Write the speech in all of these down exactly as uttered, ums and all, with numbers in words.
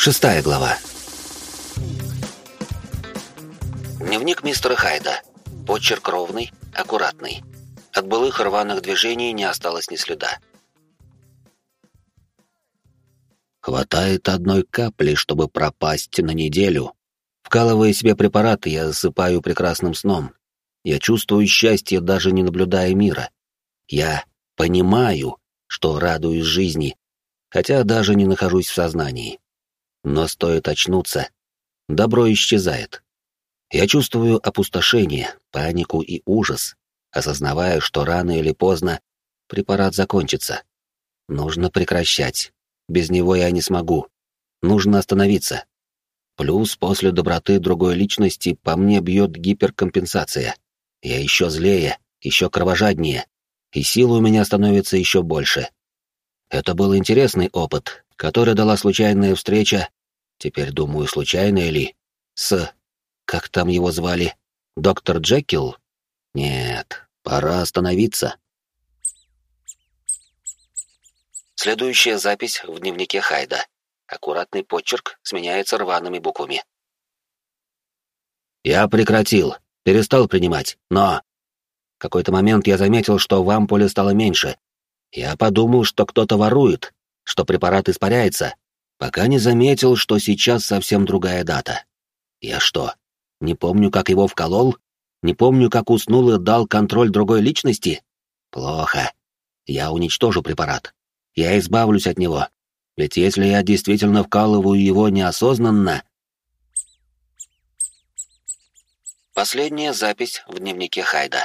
Шестая глава. Дневник мистера Хайда. Почерк ровный, аккуратный. От былых рваных движений не осталось ни следа. Хватает одной капли, чтобы пропасть на неделю. Вкалывая себе препараты, я засыпаю прекрасным сном. Я чувствую счастье, даже не наблюдая мира. Я понимаю, что радуюсь жизни, хотя даже не нахожусь в сознании. Но стоит очнуться, добро исчезает. Я чувствую опустошение, панику и ужас, осознавая, что рано или поздно препарат закончится. Нужно прекращать. Без него я не смогу. Нужно остановиться. Плюс после доброты другой личности по мне бьет гиперкомпенсация. Я еще злее, еще кровожаднее, и силы у меня становится еще больше. Это был интересный опыт, который дала случайная встреча, теперь думаю, случайная ли, с... как там его звали? Доктор Джекил? Нет, пора остановиться. Следующая запись в дневнике Хайда. Аккуратный почерк сменяется рваными буквами. Я прекратил, перестал принимать, но... В какой-то момент я заметил, что в ампуле стало меньше. Я подумал, что кто-то ворует, что препарат испаряется, пока не заметил, что сейчас совсем другая дата. Я что, не помню, как его вколол? Не помню, как уснул и дал контроль другой личности? Плохо. Я уничтожу препарат. Я избавлюсь от него. Ведь если я действительно вкалываю его неосознанно... Последняя запись в дневнике Хайда.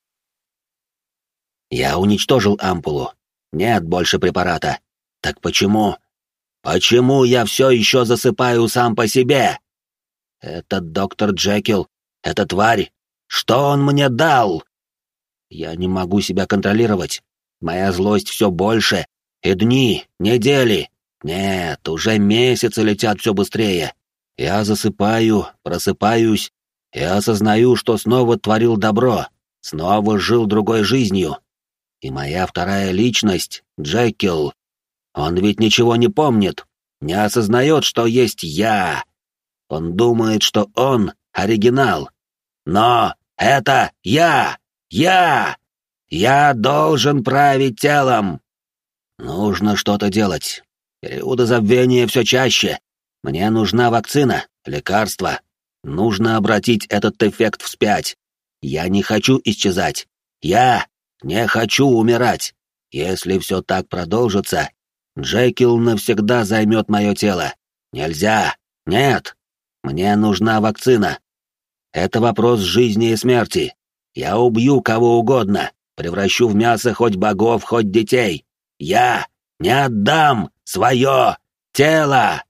Я уничтожил ампулу. Нет больше препарата. Так почему? Почему я все еще засыпаю сам по себе? Этот доктор Джекил, эта тварь, что он мне дал? Я не могу себя контролировать. Моя злость все больше. И дни, недели. Нет, уже месяцы летят все быстрее. Я засыпаю, просыпаюсь и осознаю, что снова творил добро, снова жил другой жизнью. И моя вторая личность, Джекил, он ведь ничего не помнит, не осознает, что есть я. Он думает, что он оригинал. Но это я! Я! Я должен править телом! Нужно что-то делать. Периоды забвения все чаще. Мне нужна вакцина, лекарство. Нужно обратить этот эффект вспять. Я не хочу исчезать. Я не хочу умирать. Если все так продолжится, Джекил навсегда займет мое тело. Нельзя. Нет. Мне нужна вакцина. Это вопрос жизни и смерти. Я убью кого угодно, превращу в мясо хоть богов, хоть детей. Я не отдам свое тело.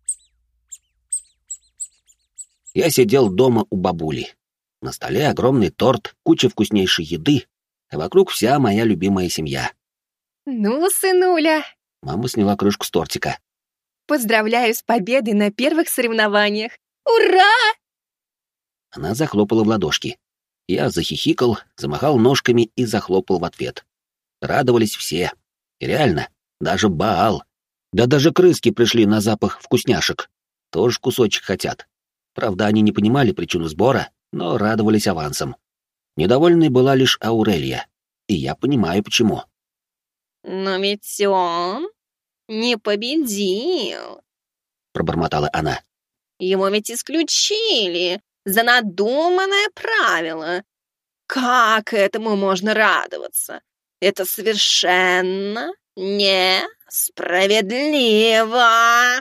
Я сидел дома у бабули. На столе огромный торт, куча вкуснейшей еды, а вокруг вся моя любимая семья. Ну, сынуля. Мама сняла крышку с тортика. Поздравляю с победой на первых соревнованиях. Ура! Она захлопала в ладошки. Я захихикал, замахал ножками и захлопал в ответ. Радовались все. И реально, даже Баал. Да даже крыски пришли на запах вкусняшек. Тоже кусочек хотят. Правда, они не понимали причину сбора, но радовались авансом. Недовольной была лишь Аурелия. И я понимаю, почему. Но ведь он не победил, пробормотала она. Его ведь исключили за надуманное правило. Как этому можно радоваться? Это совершенно несправедливо.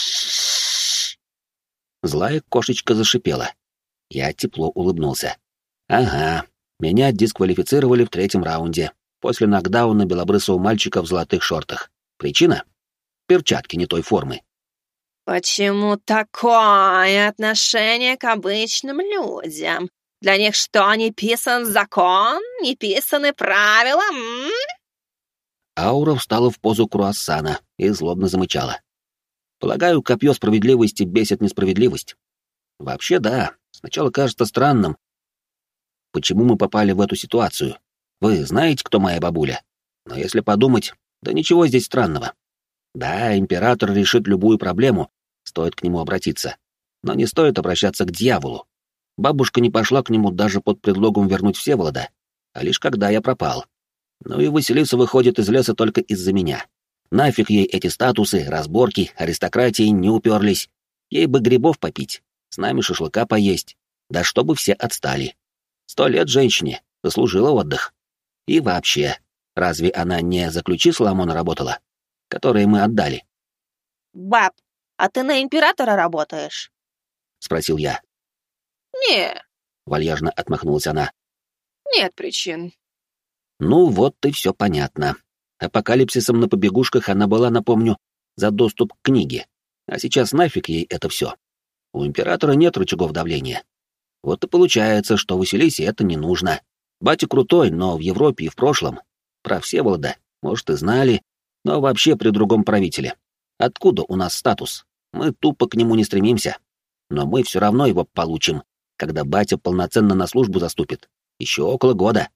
Злая кошечка зашипела. Я тепло улыбнулся. Ага, меня дисквалифицировали в третьем раунде, после нокдауна белобрысого мальчика в золотых шортах. Причина? Перчатки не той формы. Почему такое отношение к обычным людям? Для них что, не писан закон, не писаны правила? М? Аура встала в позу круассана и злобно замычала. Полагаю, копье справедливости бесит несправедливость. Вообще, да, сначала кажется странным. Почему мы попали в эту ситуацию? Вы знаете, кто моя бабуля? Но если подумать, да ничего здесь странного. Да, император решит любую проблему, Стоит к нему обратиться. Но не стоит обращаться к дьяволу. Бабушка не пошла к нему даже под предлогом вернуть Всеволода, а лишь когда я пропал. Ну и Василиса выходит из леса только из-за меня. Нафиг ей эти статусы, разборки, аристократии не уперлись. Ей бы грибов попить, с нами шашлыка поесть. Да чтобы все отстали. Сто лет женщине, заслужила отдых. И вообще, разве она не за ключи Соломона работала, которые мы отдали? Баб, а ты на императора работаешь? Спросил я. Не. Вальяжно отмахнулась она. Нет причин. Ну вот и все понятно. Апокалипсисом на побегушках она была, напомню, за доступ к книге. А сейчас нафиг ей это все. У императора нет рычагов давления. Вот и получается, что Василисе это не нужно. Батя крутой, но в Европе и в прошлом. Про Всеволода, может, и знали, но вообще при другом правителе. Откуда у нас статус? Мы тупо к нему не стремимся. Но мы все равно его получим, когда батя полноценно на службу заступит. Еще около года.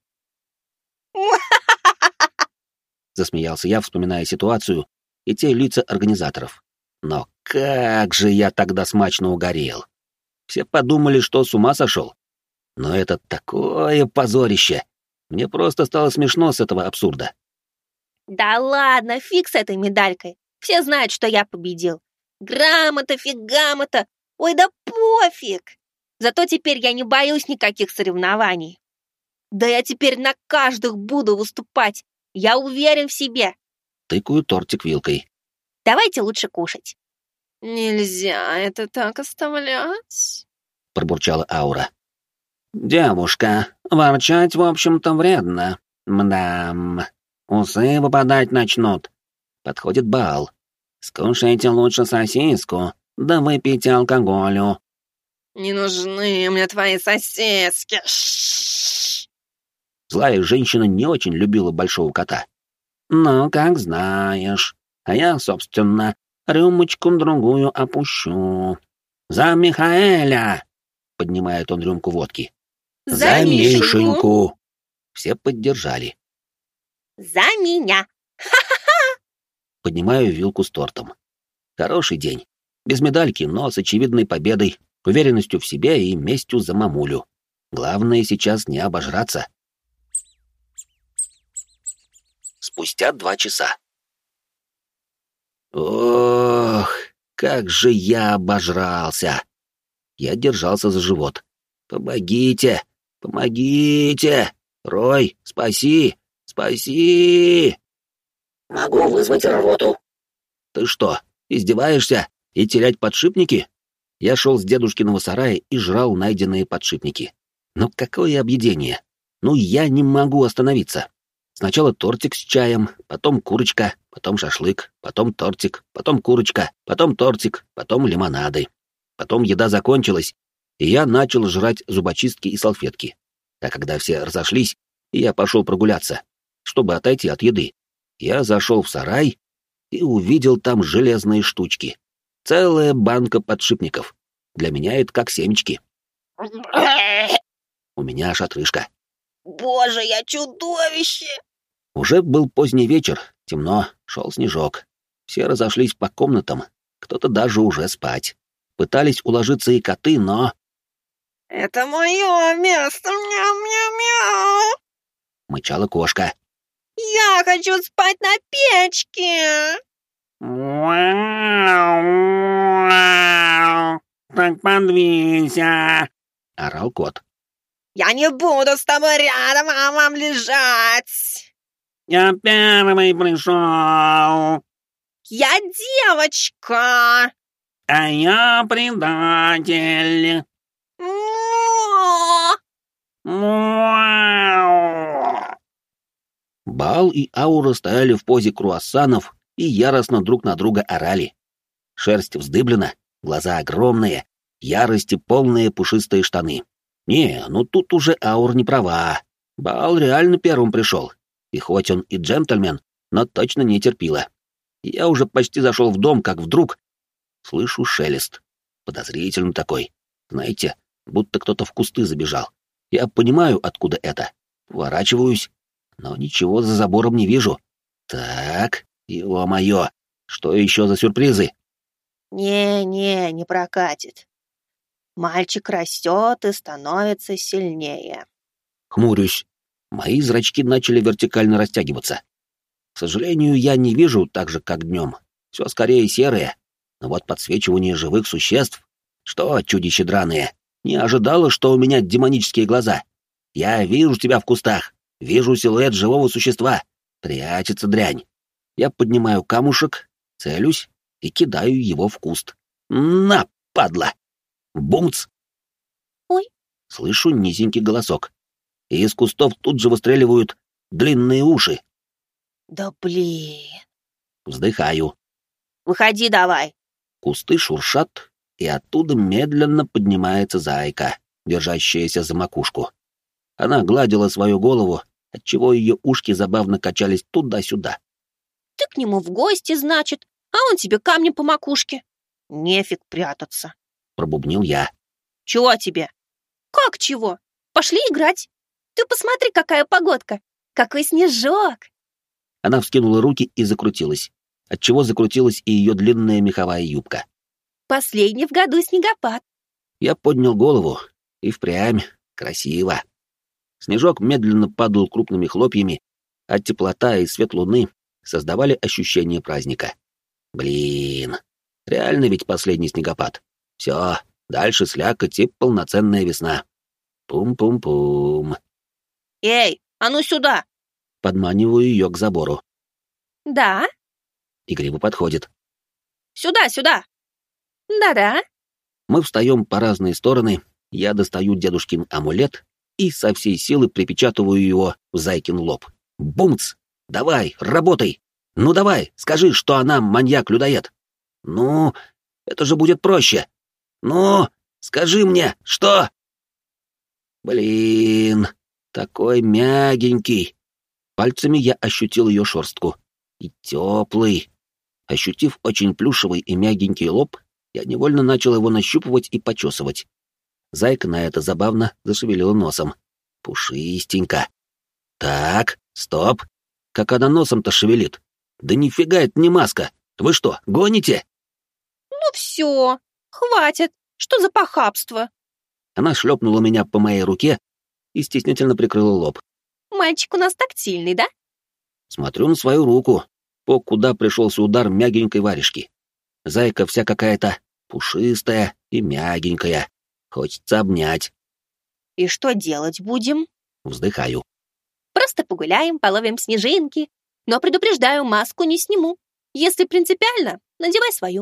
Засмеялся я, вспоминая ситуацию и те лица организаторов. Но как же я тогда смачно угорел. Все подумали, что с ума сошел. Но это такое позорище. Мне просто стало смешно с этого абсурда. Да ладно, фиг с этой медалькой. Все знают, что я победил. Грамота, фигамота. Ой, да пофиг. Зато теперь я не боюсь никаких соревнований. Да я теперь на каждых буду выступать. Я уверен в себе. Тыкаю тортик вилкой. Давайте лучше кушать. Нельзя это так оставлять, пробурчала Аура. Девушка, ворчать, в общем-то, вредно. Мдам, усы выпадать начнут. Подходит Баал. Скушайте лучше сосиску, да выпейте алкоголю. Не нужны мне твои сосиски. Злая женщина не очень любила большого кота. Ну, как знаешь. А я, собственно, рюмочку-другую опущу. За Михаэля! Поднимает он рюмку водки. За, За Мишеньку. Мишеньку! Все поддержали. За меня. Поднимаю вилку с тортом. Хороший день. Без медальки, но с очевидной победой, уверенностью в себе и местью за мамулю. Главное сейчас не обожраться. Спустя два часа. Ох, как же я обожрался! Я держался за живот. Помогите! Помогите! Рой, спаси! Спаси! Могу вызвать рвоту. Ты что, издеваешься? И терять подшипники? Я шел с дедушкиного сарая и жрал найденные подшипники. Но какое объедение! Ну я не могу остановиться. Сначала тортик с чаем, потом курочка, потом шашлык, потом тортик, потом курочка, потом тортик, потом лимонады. Потом еда закончилась, и я начал жрать зубочистки и салфетки. А когда все разошлись, и я пошел прогуляться, чтобы отойти от еды, я зашел в сарай и увидел там железные штучки. Целая банка подшипников. Для меня это как семечки. У меня аж отрыжка. Боже, я чудовище! Уже был поздний вечер, темно, шел снежок. Все разошлись по комнатам, кто-то даже уже спать. Пытались уложиться и коты, но... Это мое место, мяу-мяу-мяу! Мычала кошка. Я хочу спать на печке! Вау! Так подвинься! Орал кот. Я не буду с тобой рядом, а вам лежать! Я первый пришел, Я девочка! а я предатель. Мо! Вау! Баал и Аура стояли в позе круассанов и яростно друг на друга орали. Шерсть вздыблена, глаза огромные, ярости полные пушистые штаны. Не, ну тут уже Аура не права. Баал реально первым пришел. И хоть он и джентльмен, но точно не терпила. Я уже почти зашел в дом, как вдруг слышу шелест. Подозрительный такой. Знаете, будто кто-то в кусты забежал. Я понимаю, откуда это. Поворачиваюсь, но ничего за забором не вижу. Так, ё-моё, что еще за сюрпризы? Не-не, не прокатит. Мальчик растет и становится сильнее. Хмурюсь. Мои зрачки начали вертикально растягиваться. К сожалению, я не вижу так же, как днем. Все скорее серое. Но вот подсвечивание живых существ... Что, чудище драные, не ожидала, что у меня демонические глаза? Я вижу тебя в кустах. Вижу силуэт живого существа. Прячется дрянь. Я поднимаю камушек, целюсь и кидаю его в куст. На, падла! Бумц! Ой. Слышу низенький голосок. И из кустов тут же выстреливают длинные уши. Да блин. Вздыхаю. Выходи давай. Кусты шуршат, и оттуда медленно поднимается зайка, держащаяся за макушку. Она гладила свою голову, отчего ее ушки забавно качались туда-сюда. Ты к нему в гости, значит, а он тебе камнем по макушке. Нефиг прятаться. Пробубнил я. Чего тебе? Как чего? Пошли играть. Ты посмотри, какая погодка. Какой снежок. Она вскинула руки и закрутилась, отчего закрутилась и ее длинная меховая юбка. Последний в году снегопад. Я поднял голову, и впрямь красиво. Снежок медленно падал крупными хлопьями, а теплота и свет луны создавали ощущение праздника. Блин, реально ведь последний снегопад. Все, дальше слякоть и полноценная весна. Пум-пум-пум. Эй, а ну сюда. Подманиваю ее к забору. Да? Игриво подходит. Сюда, сюда. Да-да. Мы встаем по разные стороны, я достаю дедушкин амулет и со всей силы припечатываю его в зайкин лоб. Бумц! Давай, работай! Ну давай, скажи, что она маньяк-людоед. Ну, это же будет проще. Ну, скажи мне, что? Блин, такой мягенький. Пальцами я ощутил ее шерстку. И теплый. Ощутив очень плюшевый и мягенький лоб, я невольно начал его нащупывать и почесывать. Зайка на это забавно зашевелила носом. Пушистенько. Так, стоп. Как она носом-то шевелит? Да нифига это не маска. Вы что, гоните? Ну все, хватит. Что за похабство? Она шлепнула меня по моей руке и стеснительно прикрыла лоб. Мальчик у нас тактильный, да? Смотрю на свою руку, по куда пришелся удар мягенькой варежки. Зайка вся какая-то пушистая и мягенькая. Хочется обнять. И что делать будем? Вздыхаю. Просто погуляем, половим снежинки. Но предупреждаю, маску не сниму. Если принципиально, надевай свою.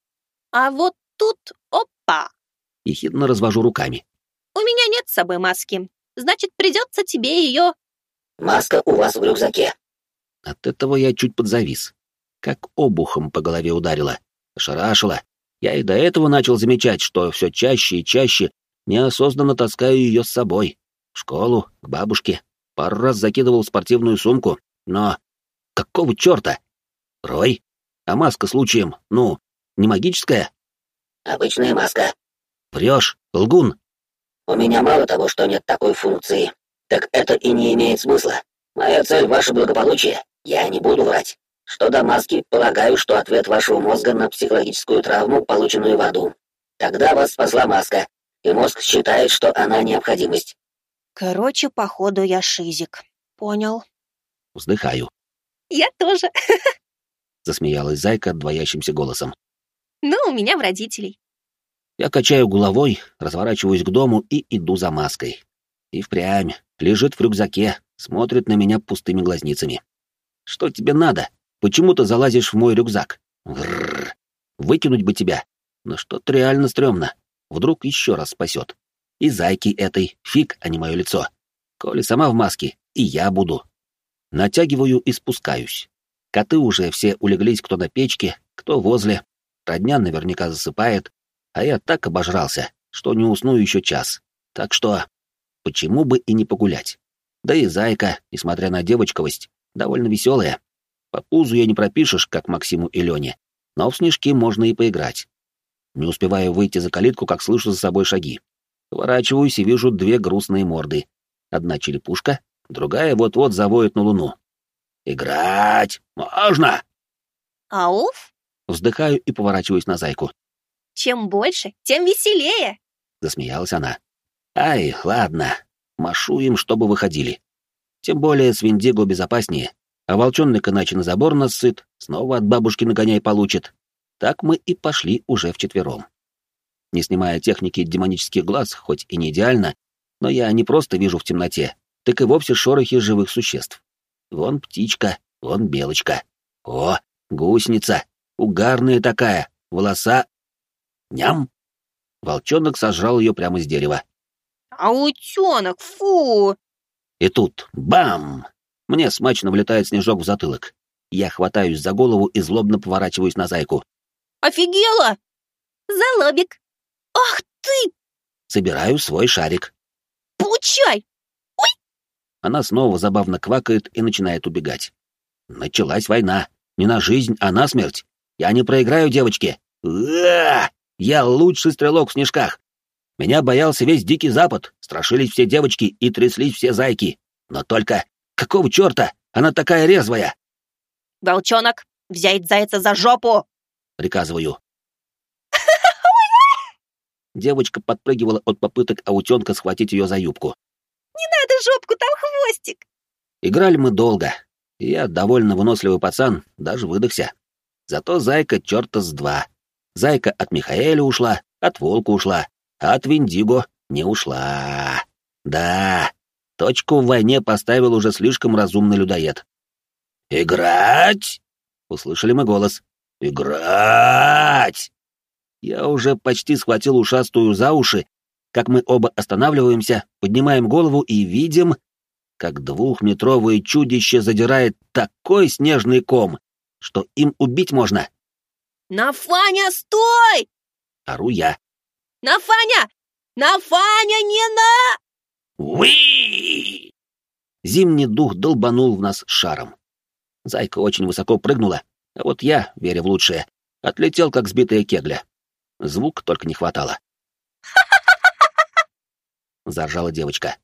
А вот тут, опа! Ехидно развожу руками. У меня нет с собой маски. Значит, придется тебе ее... Маска у вас в рюкзаке. От этого я чуть подзавис. Как обухом по голове ударило. Ошарашило. Я и до этого начал замечать, что все чаще и чаще неосознанно таскаю ее с собой. В школу, к бабушке. Пару раз закидывал в спортивную сумку. Но какого черта? Рой? А маска случаем, ну, не магическая? Обычная маска. Врешь, лгун. У меня мало того, что нет такой функции, так это и не имеет смысла. Моя цель — ваше благополучие. Я не буду врать. Что до маски, полагаю, что ответ вашего мозга на психологическую травму, полученную в аду. Тогда вас спасла маска, и мозг считает, что она необходимость. Короче, походу, я шизик. Понял. Вздыхаю. Я тоже. Засмеялась зайка двоящимся голосом. Ну, у меня в родителей. Я качаю головой, разворачиваюсь к дому и иду за маской. И впрямь, лежит в рюкзаке, смотрит на меня пустыми глазницами. Что тебе надо? Почему ты залазишь в мой рюкзак? Грррр. Выкинуть бы тебя. Но что-то реально стрёмно. Вдруг еще раз спасет. И зайки этой, фиг, а не мое лицо. Коли сама в маске, и я буду. Натягиваю и спускаюсь. Коты уже все улеглись кто на печке, кто возле. Родня наверняка засыпает, а я так обожрался, что не усну еще час. Так что, почему бы и не погулять? Да и зайка, несмотря на девочковость, довольно веселая. По пузу ее не пропишешь, как Максиму и Лене, но в снежки можно и поиграть. Не успеваю выйти за калитку, как слышу за собой шаги. Поворачиваюсь и вижу две грустные морды. Одна черепушка, другая вот-вот завоет на луну. «Играть! Можно!» Ауф? Вздыхаю и поворачиваюсь на Зайку. Чем больше, тем веселее. Засмеялась она. Ай, ладно. Машу им, чтобы выходили. Тем более с Виндиго безопаснее. А волчонок иначе на забор нас сыт, снова от бабушки нагоняй получит. Так мы и пошли уже вчетвером. Не снимая техники демонических глаз, хоть и не идеально, но я не просто вижу в темноте, так и вовсе шорохи живых существ. Вон птичка, вон белочка. О, гусеница, угарная такая, волоса... Ням! Волчонок сожрал ее прямо с дерева. А утенок, фу! И тут бам! Мне смачно влетает снежок в затылок. Я хватаюсь за голову и злобно поворачиваюсь на Зайку. Офигела! За лобик. Ах ты! Собираю свой шарик. Получай! Ой! Она снова забавно квакает и начинает убегать. Началась война. Не на жизнь, а на смерть. Я не проиграю, девочки. Уа! Я лучший стрелок в снежках. Меня боялся весь Дикий Запад, страшились все девочки и тряслись все зайки. Но только какого черта? Она такая резвая. Волчонок, взять зайца за жопу! Приказываю. Девочка подпрыгивала от попыток аутенка схватить ее за юбку. Не надо жопку, там хвостик. Играли мы долго. И я, довольно выносливый пацан, даже выдохся. Зато Зайка черта с два. Зайка от Михаэля ушла, от Волка ушла, а от Виндиго не ушла. Да, точку в войне поставил уже слишком разумный людоед. «Играть!» — услышали мы голос. «Играть!» Я уже почти схватил ушастую за уши, как мы оба останавливаемся, поднимаем голову и видим, как двухметровое чудище задирает такой снежный ком, что им убить можно. Нафаня, стой! Ору я. Нафаня! Нафаня, не на... Уи! Зимний дух долбанул в нас шаром. Зайка очень высоко прыгнула, а вот я, веря в лучшее, отлетел, как сбитая кегля. Звук только не хватало. Заржала девочка.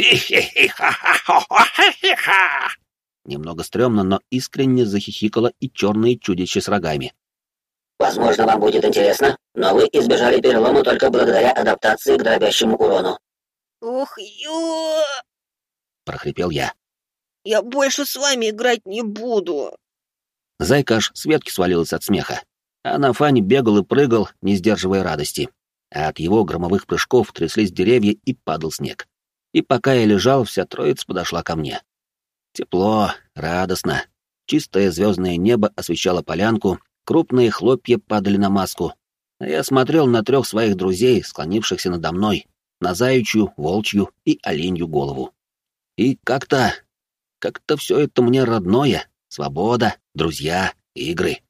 Немного стрёмно, но искренне захихикало и черное чудище с рогами. Возможно, вам будет интересно, но вы избежали перелома только благодаря адаптации к дробящему урону. Ух, ё! Прохрипел я. Я больше с вами играть не буду. Зайка аж с ветки свалилась от смеха. А на Фане бегал и прыгал, не сдерживая радости. А от его громовых прыжков тряслись деревья и падал снег. И пока я лежал, вся троица подошла ко мне. Тепло, радостно. Чистое звездное небо освещало полянку, крупные хлопья падали на маску. А я смотрел на трех своих друзей, склонившихся надо мной, на заячью, волчью и оленью голову. И как-то... как-то все это мне родное. Свобода, друзья, игры.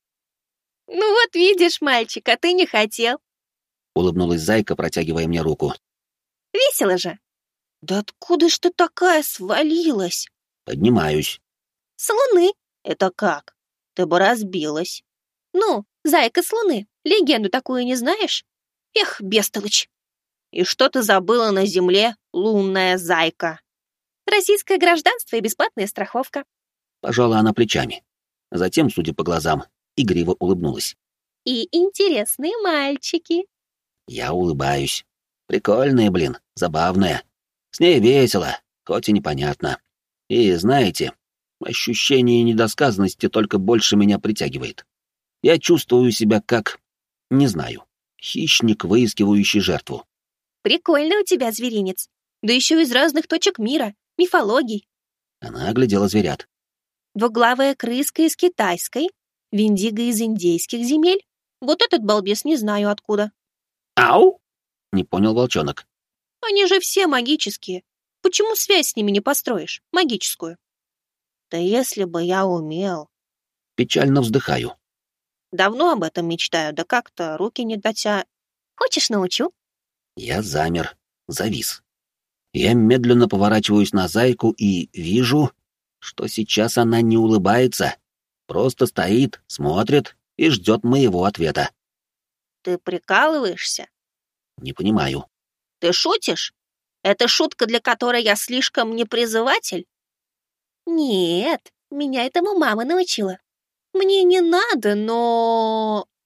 Ну вот видишь, мальчик, а ты не хотел. Улыбнулась Зайка, протягивая мне руку. Весело же. Да откуда ж ты такая свалилась? Поднимаюсь. С луны. Это как? Ты бы разбилась. Ну, Зайка с луны. Легенду такую не знаешь? Эх, бестолочь. И что ты забыла на земле, лунная зайка? Российское гражданство и бесплатная страховка. Пожала она плечами. Затем, судя по глазам, игриво улыбнулась. И интересные мальчики. Я улыбаюсь. Прикольная, блин, забавная. С ней весело, хоть и непонятно. И, знаете, ощущение недосказанности только больше меня притягивает. Я чувствую себя как, не знаю, хищник, выискивающий жертву. Прикольный у тебя зверинец. Да еще из разных точек мира, мифологий. Она оглядела зверят. Двуглавая крыска из китайской, Виндиго из индейских земель. Вот этот балбес не знаю откуда. Ау! Не понял волчонок. Они же все магические. Почему связь с ними не построишь, магическую? Да если бы я умел. Печально вздыхаю. Давно об этом мечтаю, да как-то руки не дотя. Хочешь, научу? Я замер, завис. Я медленно поворачиваюсь на Зайку и вижу, что сейчас она не улыбается, просто стоит, смотрит и ждет моего ответа. Ты прикалываешься? Не понимаю. Ты шутишь? Это шутка, для которой я слишком непризыватель? Нет, меня этому мама научила. Мне не надо, но...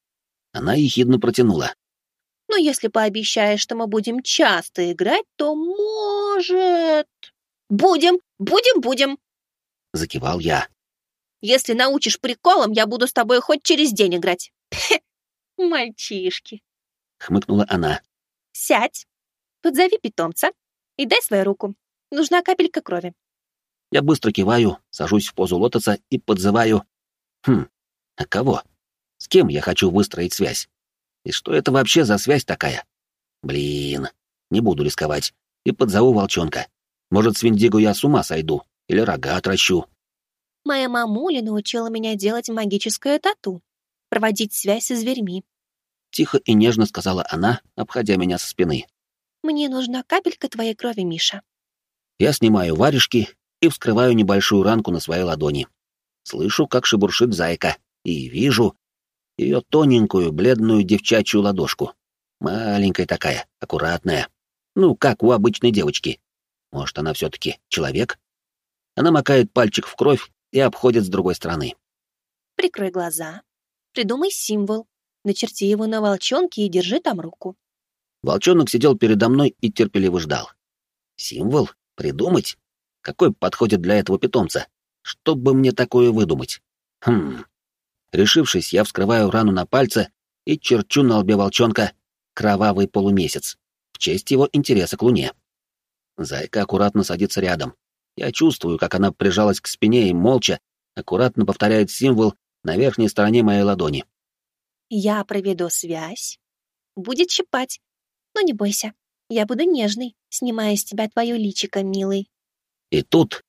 Она ехидно протянула. Но если пообещаешь, что мы будем часто играть, то может... Будем, будем, будем. Закивал я. Если научишь приколам, я буду с тобой хоть через день играть. Мальчишки. Хмыкнула она. Сядь, подзови питомца и дай свою руку. Нужна капелька крови. Я быстро киваю, сажусь в позу лотоса и подзываю... Хм, а кого? С кем я хочу выстроить связь? И что это вообще за связь такая? Блин, не буду рисковать. И подзову волчонка. Может, с Виндиго я с ума сойду или рога отращу. Моя мамуля научила меня делать магическое тату, проводить связь со зверьми. Тихо и нежно сказала она, обходя меня со спины. Мне нужна капелька твоей крови, Миша. Я снимаю варежки и вскрываю небольшую ранку на своей ладони. Слышу, как шебуршит зайка, и вижу ее тоненькую, бледную девчачью ладошку. Маленькая такая, аккуратная. Ну, как у обычной девочки. Может, она все-таки человек? Она макает пальчик в кровь и обходит с другой стороны. Прикрой глаза, придумай символ, начерти его на волчонке и держи там руку. Волчонок сидел передо мной и терпеливо ждал. Символ? Придумать? Какой подходит для этого питомца? Что бы мне такое выдумать? Хм. Решившись, я вскрываю рану на пальце и черчу на лбе волчонка кровавый полумесяц в честь его интереса к луне. Зайка аккуратно садится рядом. Я чувствую, как она прижалась к спине и молча, аккуратно повторяет символ на верхней стороне моей ладони. Я проведу связь. Будет щипать. Но не бойся, я буду нежной, снимая с тебя твое личико, милый. И тут...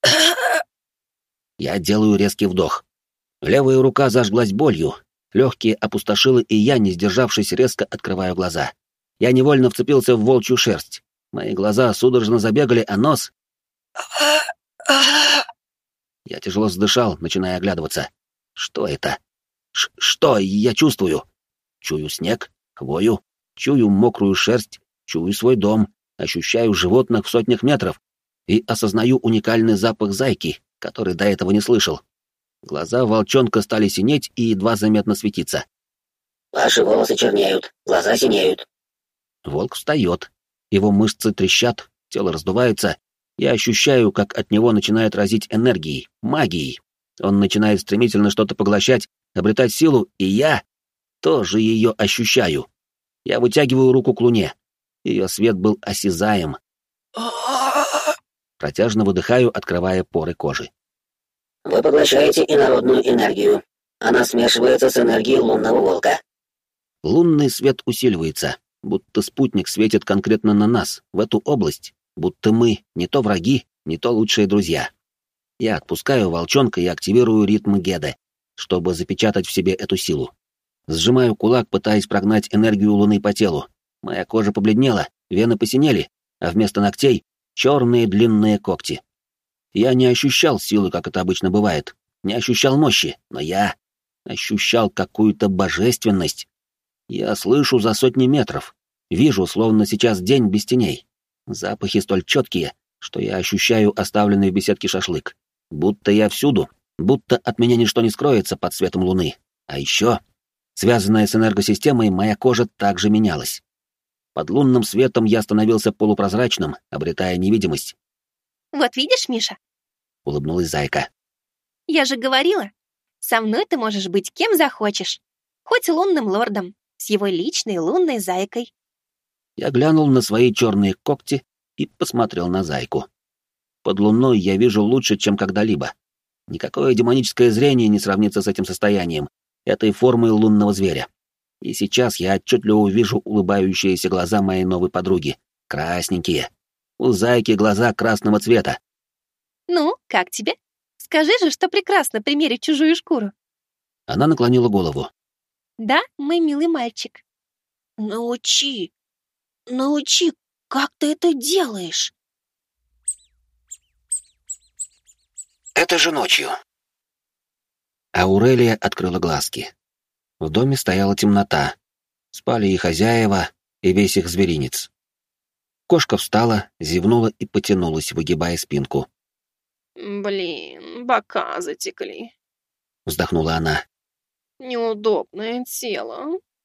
Я делаю резкий вдох. Левая рука зажглась болью, легкие опустошило, и я, не сдержавшись, резко открываю глаза. Я невольно вцепился в волчью шерсть. Мои глаза судорожно забегали, а нос... Я тяжело вздышал, начиная оглядываться. Что это? Ш что я чувствую? Чую снег, хвою, чую мокрую шерсть, чую свой дом, ощущаю животных в сотнях метров и осознаю уникальный запах зайки, который до этого не слышал. Глаза волчонка стали синеть и едва заметно светиться. Ваши волосы чернеют, глаза синеют. Волк встает. Его мышцы трещат, тело раздувается. Я ощущаю, как от него начинает разить энергией, магией. Он начинает стремительно что-то поглощать, обретать силу, и я тоже ее ощущаю. Я вытягиваю руку к луне. Ее свет был осязаем. Протяжно выдыхаю, открывая поры кожи. Вы поглощаете инородную энергию. Она смешивается с энергией лунного волка. Лунный свет усиливается, будто спутник светит конкретно на нас, в эту область, будто мы не то враги, не то лучшие друзья. Я отпускаю волчонка и активирую ритм Геды, чтобы запечатать в себе эту силу. Сжимаю кулак, пытаясь прогнать энергию луны по телу. Моя кожа побледнела, вены посинели, а вместо ногтей — черные длинные когти. Я не ощущал силы, как это обычно бывает, не ощущал мощи, но я ощущал какую-то божественность. Я слышу за сотни метров, вижу, словно сейчас день без теней. Запахи столь четкие, что я ощущаю оставленный в беседке шашлык. Будто я всюду, будто от меня ничто не скроется под светом луны. А еще, связанная с энергосистемой, моя кожа также менялась. Под лунным светом я становился полупрозрачным, обретая невидимость. Вот видишь, Миша? Улыбнулась зайка. Я же говорила, со мной ты можешь быть кем захочешь. Хоть лунным лордом, с его личной лунной зайкой. Я глянул на свои черные когти и посмотрел на зайку. Под луной я вижу лучше, чем когда-либо. Никакое демоническое зрение не сравнится с этим состоянием, этой формой лунного зверя. И сейчас я отчетливо вижу улыбающиеся глаза моей новой подруги, красненькие. У зайки глаза красного цвета. Ну, как тебе? Скажи же, что прекрасно примерить чужую шкуру. Она наклонила голову. Да, мой милый мальчик. Научи, научи, как ты это делаешь? Это же ночью. Аурелия открыла глазки. В доме стояла темнота. Спали и хозяева, и весь их зверинец. Кошка встала, зевнула и потянулась, выгибая спинку. Блин, бока затекли. Вздохнула она. Неудобное тело.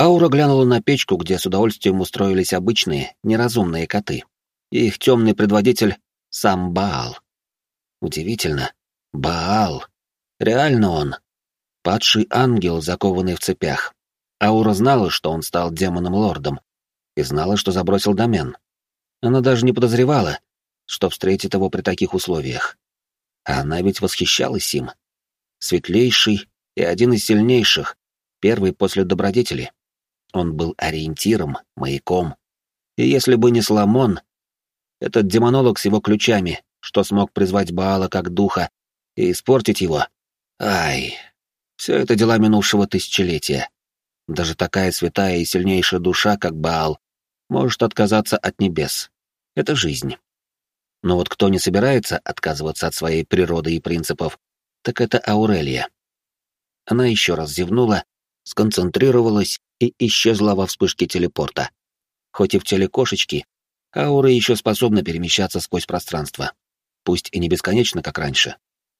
Аура глянула на печку, где с удовольствием устроились обычные, неразумные коты. И их темный предводитель — сам Баал. Удивительно. Баал. Реально он. Падший ангел, закованный в цепях. Аура знала, что он стал демоном-лордом, и знала, что забросил домен. Она даже не подозревала, что встретит его при таких условиях. А она ведь восхищалась им. Светлейший и один из сильнейших, первый после добродетели. Он был ориентиром, маяком. И если бы не Соломон, этот демонолог с его ключами, что смог призвать Баала как духа и испортить его, ай, все это дела минувшего тысячелетия. Даже такая святая и сильнейшая душа, как Баал, может отказаться от небес. Это жизнь. Но вот кто не собирается отказываться от своей природы и принципов, так это Аурелия. Она еще раз зевнула, сконцентрировалась и исчезла во вспышке телепорта. Хоть и в теле кошечки, аура еще способна перемещаться сквозь пространство. Пусть и не бесконечно, как раньше.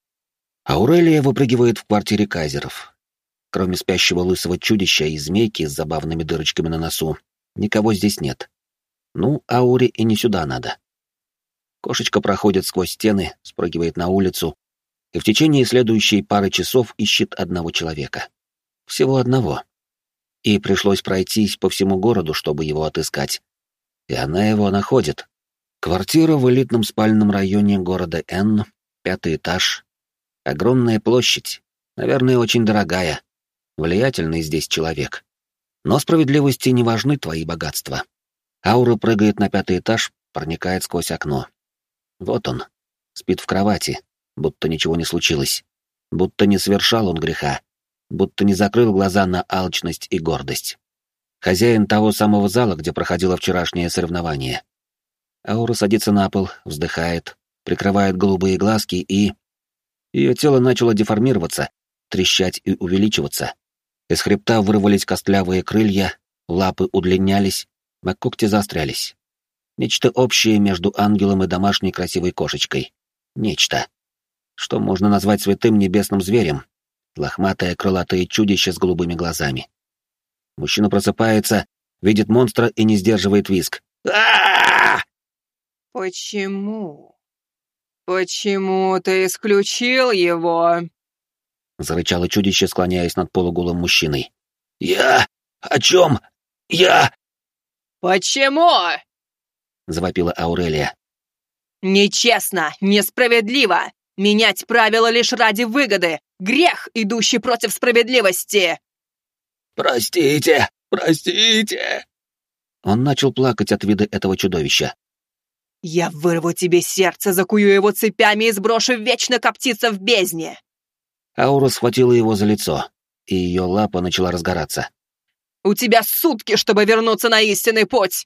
Аурелия выпрыгивает в квартире Кайзеров. Кроме спящего лысого чудища и змейки с забавными дырочками на носу, никого здесь нет. Ну, Ауре и не сюда надо. Кошечка проходит сквозь стены, спрыгивает на улицу и в течение следующей пары часов ищет одного человека. Всего одного. И пришлось пройтись по всему городу, чтобы его отыскать. И она его находит. Квартира в элитном спальном районе города Н, пятый этаж. Огромная площадь, наверное, очень дорогая. Влиятельный здесь человек. Но справедливости не важны твои богатства. Аура прыгает на пятый этаж, проникает сквозь окно. Вот он, спит в кровати, будто ничего не случилось. Будто не совершал он греха. Будто не закрыл глаза на алчность и гордость. Хозяин того самого зала, где проходило вчерашнее соревнование. Аура садится на пол, вздыхает, прикрывает голубые глазки и... Ее тело начало деформироваться, трещать и увеличиваться. Из хребта вырвались костлявые крылья, лапы удлинялись, а когти заострялись. Нечто общее между ангелом и домашней красивой кошечкой. Нечто. Что можно назвать святым небесным зверем. Лохматое крылатое чудище с голубыми глазами. Мужчина просыпается, видит монстра и не сдерживает визг. А-а-а! «Почему? Почему ты исключил его?» Зарычало чудище, склоняясь над полуголым мужчиной. «Я? О чем? Я?» «Почему?» — завопила Аурелия. «Нечестно, несправедливо! Менять правила лишь ради выгоды! Грех, идущий против справедливости!» «Простите, простите!» Он начал плакать от вида этого чудовища. «Я вырву тебе сердце, закую его цепями и сброшу вечно коптиться в бездне!» Аура схватила его за лицо, и ее лапа начала разгораться. «У тебя сутки, чтобы вернуться на истинный путь!»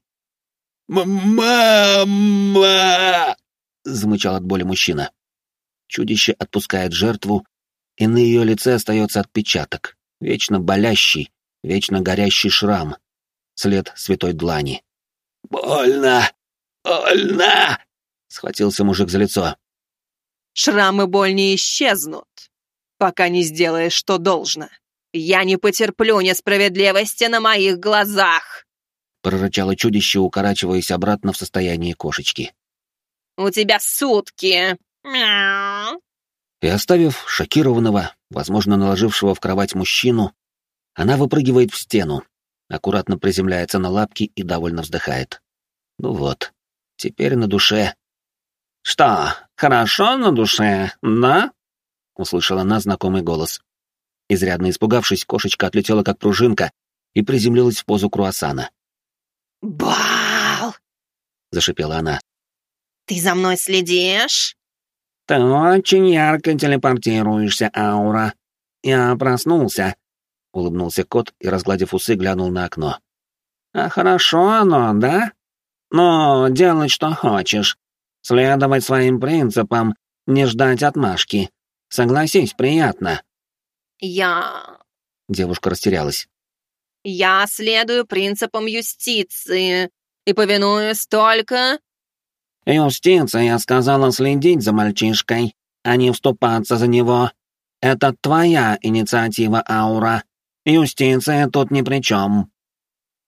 «Мама!» — замычал от боли мужчина. Чудище отпускает жертву, и на ее лице остается отпечаток, вечно болящий, вечно горящий шрам, след святой длани. «Больно! Больно!» — схватился мужик за лицо. «Шрамы боль не исчезнут, пока не сделаешь, что должно. Я не потерплю несправедливости на моих глазах!» — прорычало чудище, укорачиваясь обратно в состояние кошечки. «У тебя сутки!» Мяу. И оставив шокированного, возможно, наложившего в кровать мужчину, она выпрыгивает в стену, аккуратно приземляется на лапки и довольно вздыхает. Ну вот, теперь на душе. «Что, хорошо на душе, да?» — услышала она знакомый голос. Изрядно испугавшись, кошечка отлетела как пружинка и приземлилась в позу круассана. «Бал!» — зашипела она. Ты за мной следишь? «Ты очень ярко телепортируешься, Аура. Я проснулся», — улыбнулся кот и, разгладив усы, глянул на окно. «А хорошо оно, да? Ну, делать, что хочешь. Следовать своим принципам, не ждать отмашки. Согласись, приятно». Я... Девушка растерялась. Я следую принципам юстиции и повинуюсь только... «Юстиция сказала следить за мальчишкой, а не вступаться за него. Это твоя инициатива, Аура. Юстиция тут ни при чем».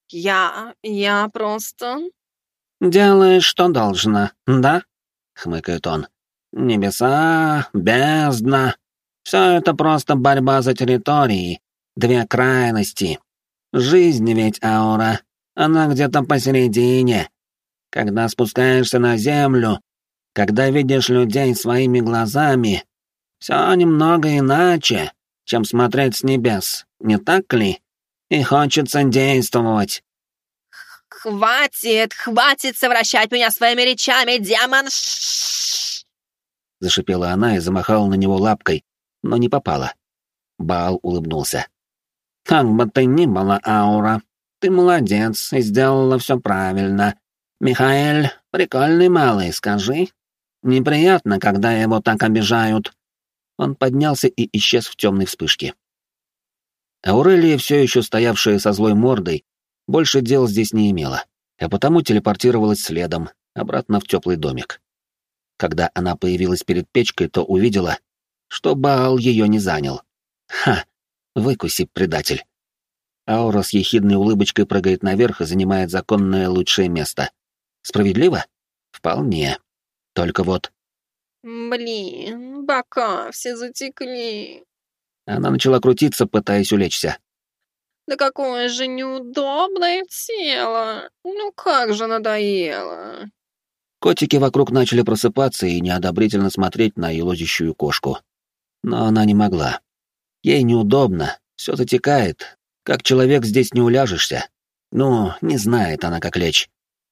Я... я просто... «Делаешь, что должно, да?» — хмыкает он. «Небеса, бездна. Все это просто борьба за территории, две крайности. Жизнь ведь, Аура, она где-то посередине. Когда спускаешься на землю, когда видишь людей своими глазами, все немного иначе, чем смотреть с небес, не так ли? И хочется действовать». «Хватит, хватит совращать меня своими речами, демон!» Ш-ш-ш. Зашипела она и замахала на него лапкой, но не попала. Баал улыбнулся. «Как бы ты ни была, Аура, ты молодец и сделала все правильно. Михаэль, прикольный малый, скажи. Неприятно, когда его так обижают». Он поднялся и исчез в темной вспышке. Аурелия, все еще стоявшая со злой мордой, больше дел здесь не имела, а потому телепортировалась следом, обратно в теплый домик. Когда она появилась перед печкой, то увидела, что Баал ее не занял. Ха! Выкуси, предатель. Аура с ехидной улыбочкой прыгает наверх и занимает законное лучшее место. Справедливо? Вполне. Только вот... Блин, бока все затекли. Она начала крутиться, пытаясь улечься. Да какое же неудобное тело. Ну как же надоело. Котики вокруг начали просыпаться и неодобрительно смотреть на елозящую кошку. Но она не могла. Ей неудобно, все затекает. Как человек здесь не уляжешься. Ну, не знает она, как лечь.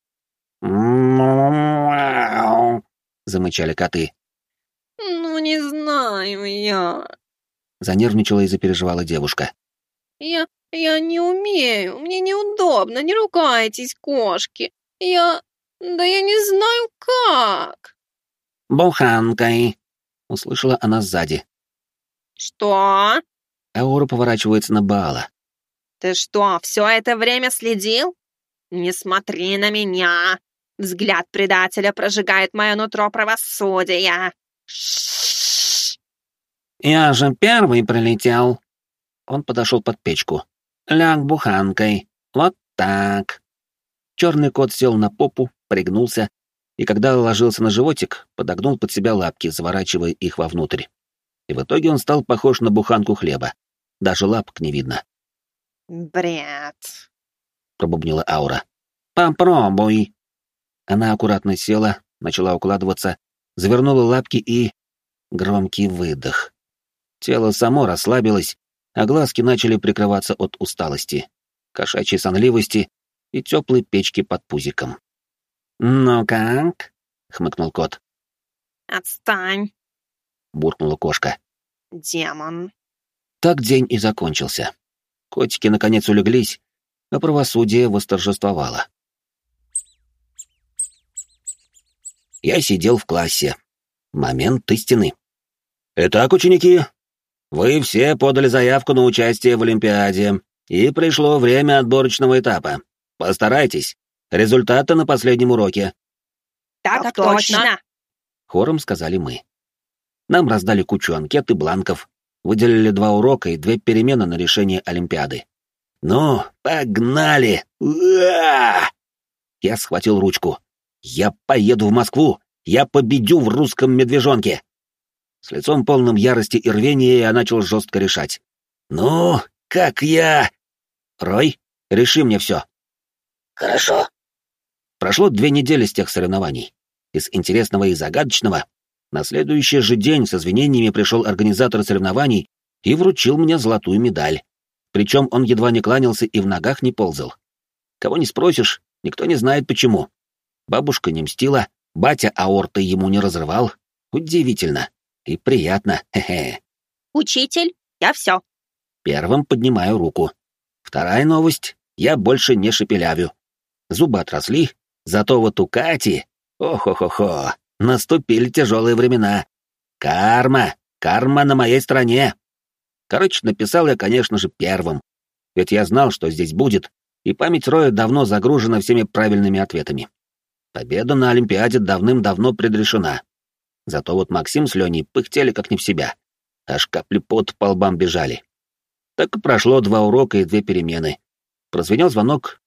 Замычали коты. Ну не знаю я. Занервничала и запереживала девушка. Я... я не умею. Мне неудобно. Не ругайтесь, кошки. Я... да я не знаю как. «Буханкой!» — услышала она сзади. Что? Аура поворачивается на Баала. Ты что, все это время следил? Не смотри на меня. Взгляд предателя прожигает мое нутро правосудия. Ш-ш-ш. «Я же первый прилетел!» Он подошел под печку. «Ляг буханкой. Вот так!» Черный кот сел на попу, пригнулся, и когда ложился на животик, подогнул под себя лапки, заворачивая их вовнутрь. И в итоге он стал похож на буханку хлеба. Даже лапок не видно. Бред. Пробубнила Аура. «Попробуй!» Она аккуратно села, начала укладываться, завернула лапки и... Громкий выдох. Тело само расслабилось, а глазки начали прикрываться от усталости, кошачьей сонливости и теплой печки под пузиком. «Ну как?» — хмыкнул кот. Отстань, Буркнула кошка. демон. Так день и закончился. Котики наконец улеглись, а правосудие восторжествовало. Я сидел в классе. Момент истины. «Итак, ученики, вы все подали заявку на участие в Олимпиаде, и пришло время отборочного этапа. Постарайтесь. Результаты на последнем уроке». Так, Так точно. точно. Хором сказали мы. Нам раздали кучу анкет и бланков, выделили два урока и две перемены на решение Олимпиады. «Ну, погнали! Уа!» Я схватил ручку. «Я поеду в Москву! Я победю в русском медвежонке!» С лицом полным ярости и рвения я начал жестко решать. «Ну, как я...» «Рой, реши мне все». Хорошо. Прошло две недели с тех соревнований. Из интересного и загадочного на следующий же день с извинениями пришел организатор соревнований и вручил мне золотую медаль. Причем он едва не кланялся и в ногах не ползал. Кого не спросишь, никто не знает почему. Бабушка не мстила, батя аорты ему не разрывал. Удивительно. И приятно, хе-хе. Учитель, я все. Первым поднимаю руку. Вторая новость. Я больше не шепелявю. Зубы отросли, зато вот у Кати... Ох-хо-хо-хо, наступили тяжелые времена. Карма, карма на моей стороне. Короче, написал я, конечно же, первым. Ведь я знал, что здесь будет, и память Роя давно загружена всеми правильными ответами. Победа на Олимпиаде давным-давно предрешена. Зато вот Максим с Леней пыхтели как не в себя. Аж капли пот по лбам бежали. Так и прошло два урока и две перемены. Прозвенел звонок,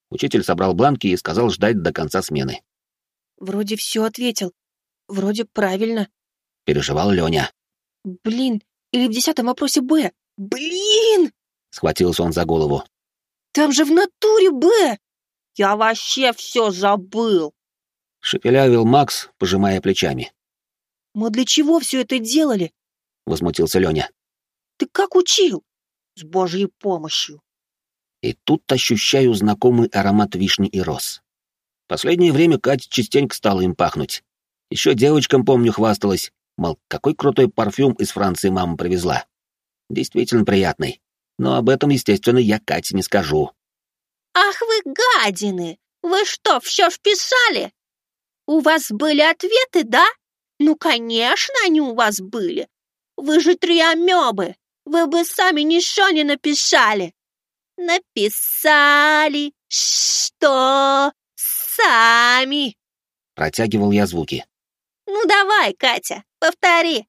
Учитель собрал бланки и сказал ждать до конца смены. Вроде все ответил. Вроде правильно. Переживал Лёня. Блин, или в десятом вопросе Б. Блин! Схватился он за голову. Там же в натуре Б. Я вообще все забыл. Шепелявил Макс, пожимая плечами. Мы для чего все это делали? Возмутился Лёня. Ты как учил? С Божьей помощью. И тут ощущаю знакомый аромат вишни и роз. Последнее время Катя частенько стала им пахнуть. Еще девочкам, помню, хвасталась, мол, какой крутой парфюм из Франции мама привезла. Действительно приятный. Но об этом, естественно, я Кате не скажу. Ах вы гадины! Вы что, все вписали? У вас были ответы, да? Ну, конечно, они у вас были. Вы же три амебы. Вы бы сами ничего не написали. Написали, что сами. Протягивал я звуки. Ну давай, Катя, повтори.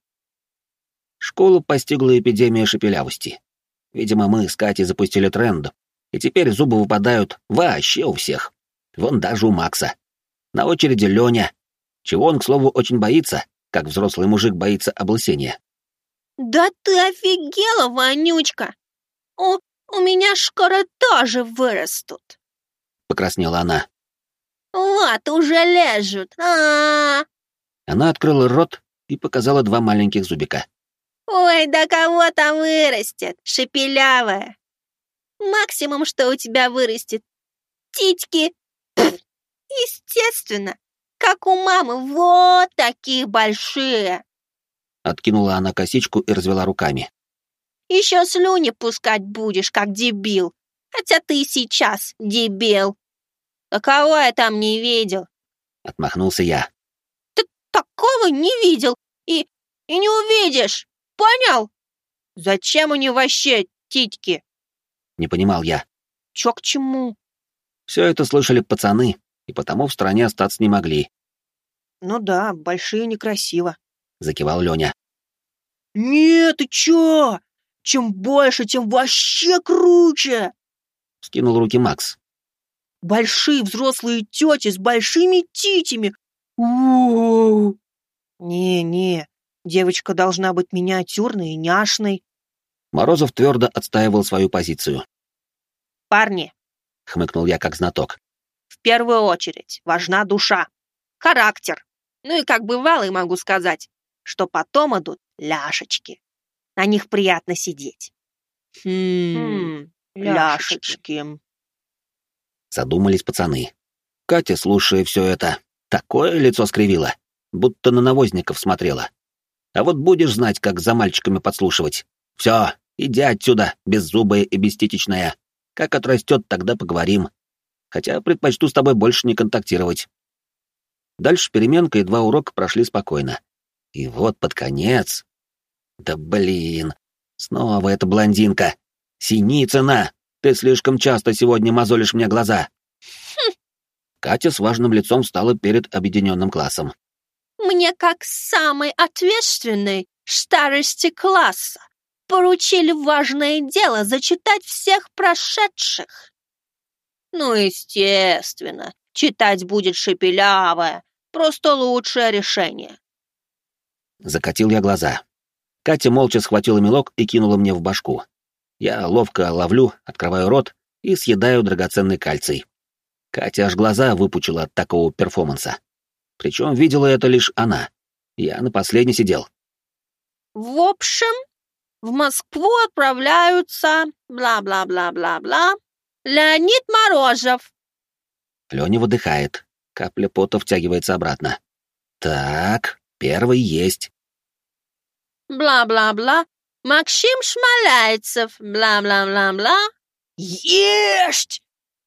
Школу постигла эпидемия шепелявости. Видимо, мы с Катей запустили тренд, и теперь зубы выпадают вообще у всех. Вон даже у Макса. На очереди Лёня. Чего он, к слову, очень боится, как взрослый мужик боится облысения. Да ты офигела, вонючка! У, у меня скоро тоже вырастут. Покраснела она. Вот, уже лежат. А-а-а. Она открыла рот и показала два маленьких зубика. Ой, да кого там вырастет, шепелявая. Максимум, что у тебя вырастет. Титьки. Пф, естественно, как у мамы, вот такие большие. Откинула она косичку и развела руками. Еще слюни пускать будешь, как дебил. Хотя ты сейчас дебил. А кого я там не видел? Отмахнулся я. Ты такого не видел и, и не увидишь. Понял? Зачем они вообще титьки? Не понимал я. Чё к чему? Все это слышали пацаны, и потому в стране остаться не могли. Ну да, большие некрасиво. Закивал Лёня. Нет, ты чё? Чем больше, тем вообще круче. Скинул руки Макс. Большие взрослые тети с большими титями. У-у-у. Не-не, девочка должна быть миниатюрной и няшной. Морозов твердо отстаивал свою позицию. Парни, Хмыкнул я как знаток. в первую очередь важна душа, характер. Ну и как бывалый могу сказать, что потом идут ляшечки. На них приятно сидеть. Хм, Хм, ляшечки. Задумались пацаны. Катя, слушая все это, такое лицо скривила, будто на навозников смотрела. А вот будешь знать, как за мальчиками подслушивать. Все, иди отсюда, беззубая и беститичная. Как отрастет, тогда поговорим. Хотя предпочту с тобой больше не контактировать. Дальше переменка и два урока прошли спокойно. И вот под конец... Да блин, снова эта блондинка. Синицына, ты слишком часто сегодня мозолишь мне глаза. Хм. Катя с важным лицом встала перед объединенным классом. Мне, как самой ответственной старости класса, поручили важное дело зачитать всех прошедших. Ну, естественно, читать будет шепелявая, просто лучшее решение. Закатил я глаза. Катя молча схватила мелок и кинула мне в башку. Я ловко ловлю, открываю рот и съедаю драгоценный кальций. Катя аж глаза выпучила от такого перформанса. Причем видела это лишь она. Я на последней сидел. В общем, в Москву отправляются бла-бла-бла-бла-бла Леонид Морозов. Лёня выдыхает. Капля пота втягивается обратно. Так, первый есть. Бла-бла-бла. Максим Шмаляйцев. Бла-бла-бла-бла. Есть!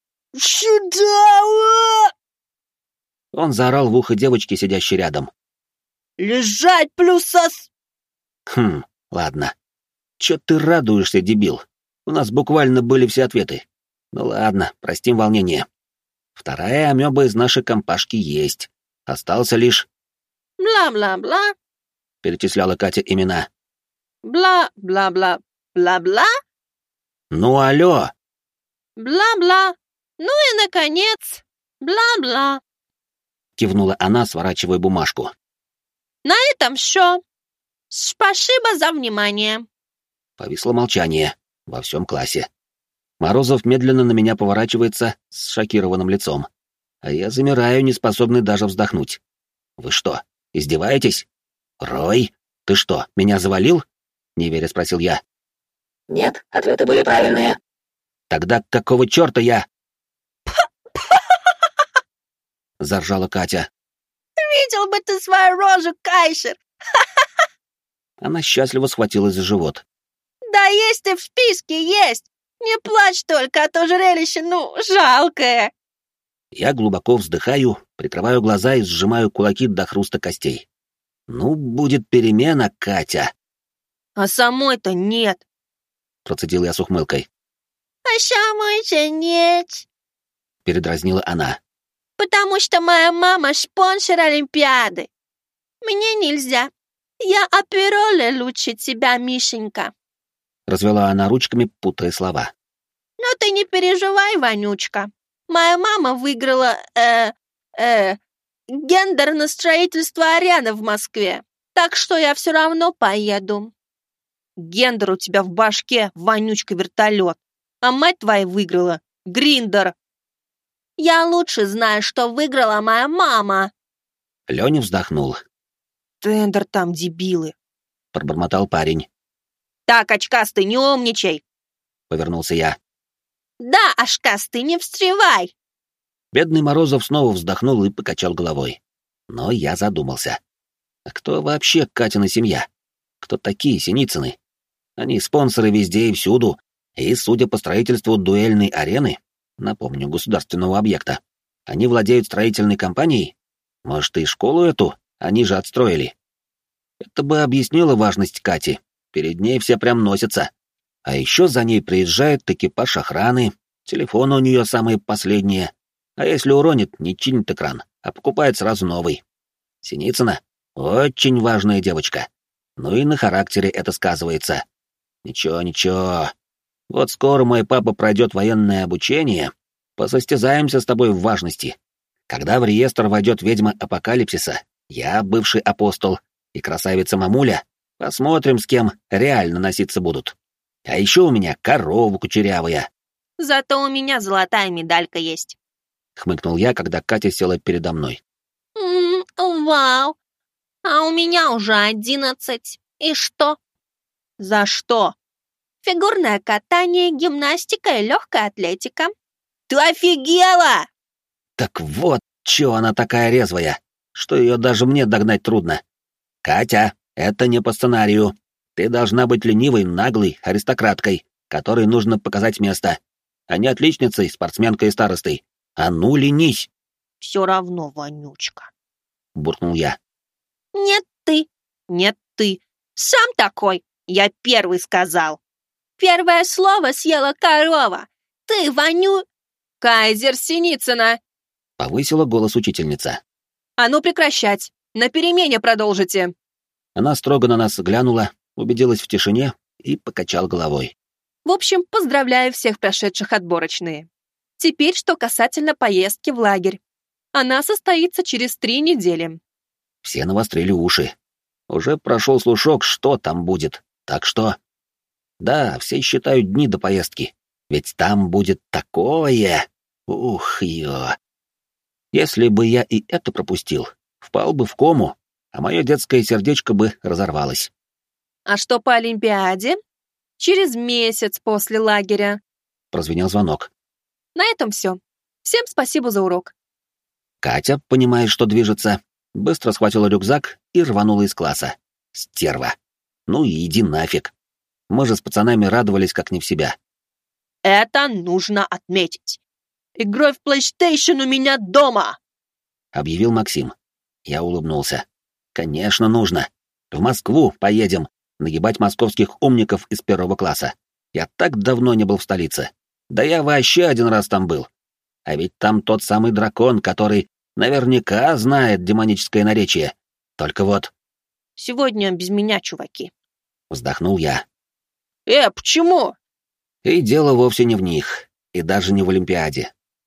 Сюда! Он заорал в ухо девочки, сидящей рядом. Лежать плюс сос... Хм, ладно. Чё ты радуешься, дебил? У нас буквально были все ответы. Ну ладно, простим волнение. Вторая амеба из нашей компашки есть. Остался лишь... Бла-бла-бла. Перечисляла Катя имена. Бла-бла-бла-бла-бла. Ну алло! Бла-бла. Ну и, наконец, бла-бла. Кивнула она, сворачивая бумажку. На этом все. Спасибо за внимание. Повисло молчание во всем классе. Морозов медленно на меня поворачивается с шокированным лицом. А я замираю, не способный даже вздохнуть. Вы что, издеваетесь? Рой, ты что, меня завалил? Неверя спросил я. Нет, ответы были правильные. Тогда какого черта я... Заржала Катя. Видел бы ты свою рожу, Кайшер. Она счастливо схватилась за живот. Да есть ты в списке, есть. Не плачь только, а то зрелище, ну, жалкое. Я глубоко вздыхаю, прикрываю глаза и сжимаю кулаки до хруста костей. Ну, будет перемена, Катя. А самой-то нет. Процедил я с ухмылкой. А самой-то нет. Передразнила она. Потому что моя мама спонсор Олимпиады. Мне нельзя. Я опероле лучше тебя, Мишенька. Развела она ручками, путая слова. Но ты не переживай, Ванючка. Моя мама выиграла, э, э, гендерное строительство арены в Москве. Так что я все равно поеду. Гендер у тебя в башке, Ванючка, вертолет. А мать твоя выиграла Гриндер. Я лучше знаю, что выиграла моя мама. Леня вздохнул. Тендер там, дебилы. Пробормотал парень. Так, очкастый, не умничай. Повернулся я. Да, Ашкас, ты не встревай. Бедный Морозов снова вздохнул и покачал головой. Но я задумался. А кто вообще Катина семья? Кто такие Синицыны? Они спонсоры везде и всюду, и, судя по строительству дуэльной арены, напомню, государственного объекта, они владеют строительной компанией? Может, и школу эту они же отстроили? Это бы объяснило важность Кати. Перед ней все прям носятся. А еще за ней приезжает экипаж охраны, телефоны у нее самые последние. А если уронит, не чинит экран, а покупает сразу новый. Синицына — очень важная девочка. Ну и на характере это сказывается. Ничего, ничего. Вот скоро мой папа пройдет военное обучение, посостязаемся с тобой в важности. Когда в реестр войдет ведьма Апокалипсиса, я, бывший апостол, и красавица Мамуля, посмотрим, с кем реально носиться будут. А еще у меня корова кучерявая. Зато у меня золотая медалька есть. Хмыкнул я, когда Катя села передо мной. М-м, вау. А у меня уже одиннадцать. И что? За что? Фигурное катание, гимнастика и легкая атлетика. Ты офигела! Так вот, чё она такая резвая, что ее даже мне догнать трудно. Катя, это не по сценарию. Ты должна быть ленивой, наглой, аристократкой, которой нужно показать место, а не отличницей, спортсменкой и старостой. А ну, ленись! Все равно, Ванючка. Буркнул я. Нет ты. Нет ты. Сам такой. Я первый сказал. Первое слово съела корова. Ты, Ваню... Кайзер Синицына. Повысила голос учительница. А ну прекращать. На перемене продолжите. Она строго на нас глянула, убедилась в тишине и покачала головой. В общем, поздравляю всех прошедших отборочные. Теперь, что касательно поездки в лагерь. Она состоится через три недели. Все навострили уши. Уже прошел слушок, что там будет, так что... Да, все считают дни до поездки, ведь там будет такое... Ух, ё... Если бы я и это пропустил, впал бы в кому, а мое детское сердечко бы разорвалось. А что по Олимпиаде? Через месяц после лагеря. Прозвенел звонок. На этом все. Всем спасибо за урок. Катя, понимая, что движется, быстро схватила рюкзак и рванула из класса. Стерва. Ну и иди нафиг. Мы же с пацанами радовались как не в себя. Это нужно отметить. Игрой в PlayStation у меня дома, объявил Максим. Я улыбнулся. Конечно, нужно. В Москву поедем, нагибать московских умников из первого класса. Я так давно не был в столице. Да я вообще один раз там был. А ведь там тот самый дракон, который наверняка знает демоническое наречие. Только вот... Сегодня без меня, чуваки. Вздохнул я. Э, почему? И дело вовсе не в них, и даже не в Олимпиаде.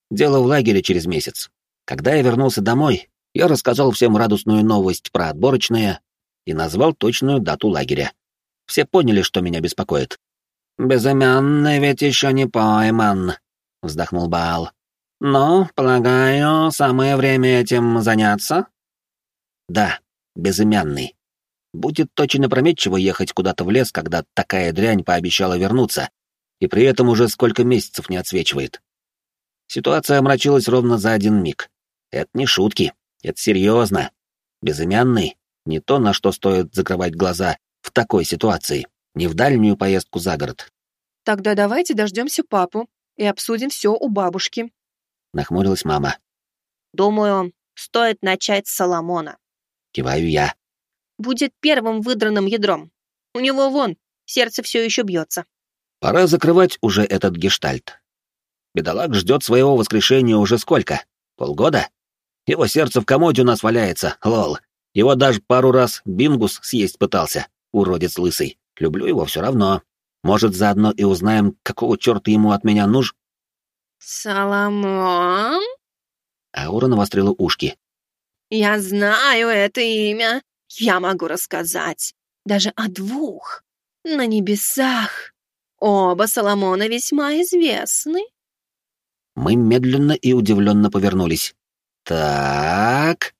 Дело в лагере через месяц. Когда я вернулся домой, я рассказал всем радостную новость про отборочные и назвал точную дату лагеря. Все поняли, что меня беспокоит. «Безымянный ведь еще не пойман», — вздохнул Баал. «Но, полагаю, самое время этим заняться?» «Да, безымянный. Будет очень опрометчиво ехать куда-то в лес, когда такая дрянь пообещала вернуться, и при этом уже сколько месяцев не отсвечивает. Ситуация омрачилась ровно за один миг. Это не шутки, это серьезно. Безымянный — не то, на что стоит закрывать глаза в такой ситуации, не в дальнюю поездку за город». «Тогда давайте дождемся папу и обсудим все у бабушки», — нахмурилась мама. «Думаю, стоит начать с Соломона». Киваю я. «Будет первым выдранным ядром. У него вон, сердце все еще бьется». Пора закрывать уже этот гештальт. Бедолаг ждет своего воскрешения уже сколько? Полгода? Его сердце в комоде у нас валяется, лол. Его даже пару раз бингус съесть пытался, уродец лысый. Люблю его все равно. Может, заодно и узнаем, какого черта ему от меня нужен. «Соломон?» Аура навострила ушки. «Я знаю это имя. Я могу рассказать. Даже о двух. На небесах. Оба Соломона весьма известны». Мы медленно и удивленно повернулись. Так.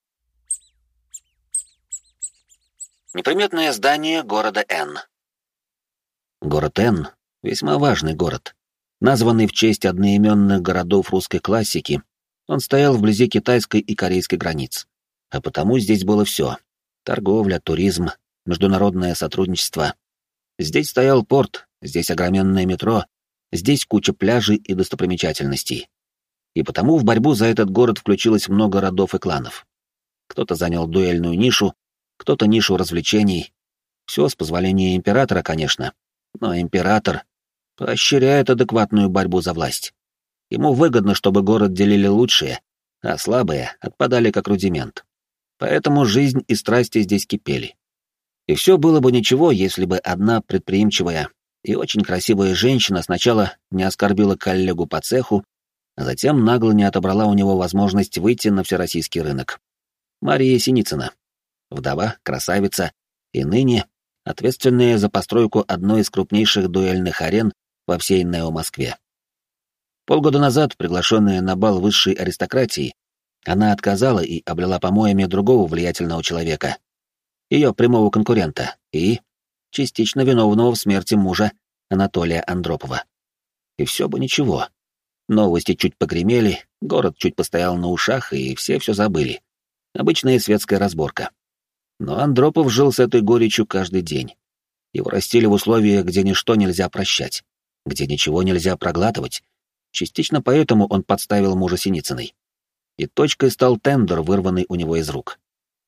Неприметное здание города Н. Город Н — весьма важный город. Названный в честь одноименных городов русской классики, он стоял вблизи китайской и корейской границ. А потому здесь было все: торговля, туризм, международное сотрудничество. Здесь стоял порт, здесь огроменное метро, здесь куча пляжей и достопримечательностей. И потому в борьбу за этот город включилось много родов и кланов. Кто-то занял дуэльную нишу, кто-то нишу развлечений. Все с позволения императора, конечно. Но император поощряет адекватную борьбу за власть. Ему выгодно, чтобы город делили лучшие, а слабые отпадали как рудимент. Поэтому жизнь и страсти здесь кипели. И все было бы ничего, если бы одна предприимчивая и очень красивая женщина сначала не оскорбила коллегу по цеху, а затем нагло не отобрала у него возможность выйти на всероссийский рынок. Мария Синицына. Вдова, красавица и ныне ответственная за постройку одной из крупнейших дуэльных арен во всей Нео-Москве. Полгода назад, приглашенная на бал высшей аристократии, она отказала и облила помоями другого влиятельного человека, ее прямого конкурента и частично виновного в смерти мужа Анатолия Андропова. И все бы ничего. Новости чуть погремели, город чуть постоял на ушах, и все все забыли. Обычная светская разборка. Но Андропов жил с этой горечью каждый день. Его растили в условиях, где ничто нельзя прощать, где ничего нельзя проглатывать. Частично поэтому он подставил мужа Синицыной. И точкой стал тендер, вырванный у него из рук.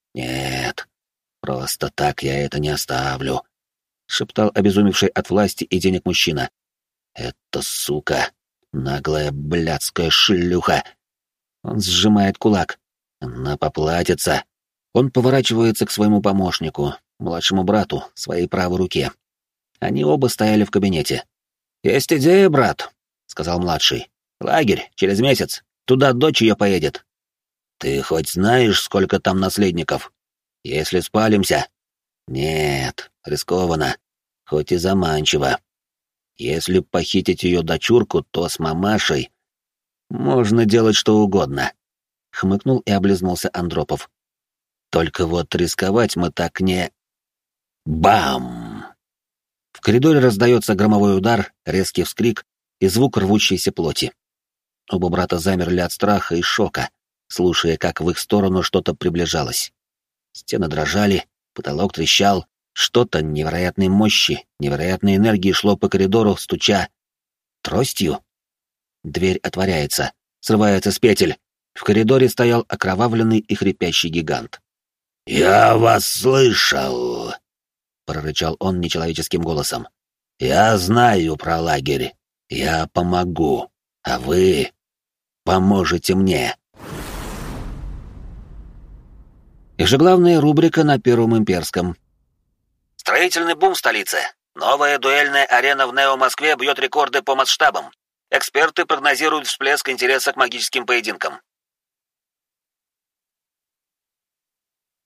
«Нет, просто так я это не оставлю», — шептал обезумевший от власти и денег мужчина. «Это сука, наглая блядская шлюха». Он сжимает кулак. Она поплатится. Он поворачивается к своему помощнику, младшему брату, своей правой руке. Они оба стояли в кабинете. «Есть идея, брат», — сказал младший. «Лагерь, через месяц. Туда дочь ее поедет». «Ты хоть знаешь, сколько там наследников? Если спалимся...» «Нет, рискованно, хоть и заманчиво. Если похитить ее дочурку, то с мамашей можно делать что угодно», — хмыкнул и облизнулся Андропов. «Только вот рисковать мы так не...» Бам! В коридоре раздается громовой удар, резкий вскрик и звук рвущейся плоти. Оба брата замерли от страха и шока, слушая, как в их сторону что-то приближалось. Стены дрожали, потолок трещал, что-то невероятной мощи, невероятной энергии шло по коридору, стуча тростью. Дверь отворяется, срывается с петель. В коридоре стоял окровавленный и хрипящий гигант. «Я вас слышал!» — прорычал он нечеловеческим голосом. «Я знаю про лагерь. Я помогу. А вы поможете мне». Ежеглавная рубрика на Первом Имперском. Строительный бум в столице. Новая дуэльная арена в Нео-Москве бьет рекорды по масштабам. Эксперты прогнозируют всплеск интереса к магическим поединкам.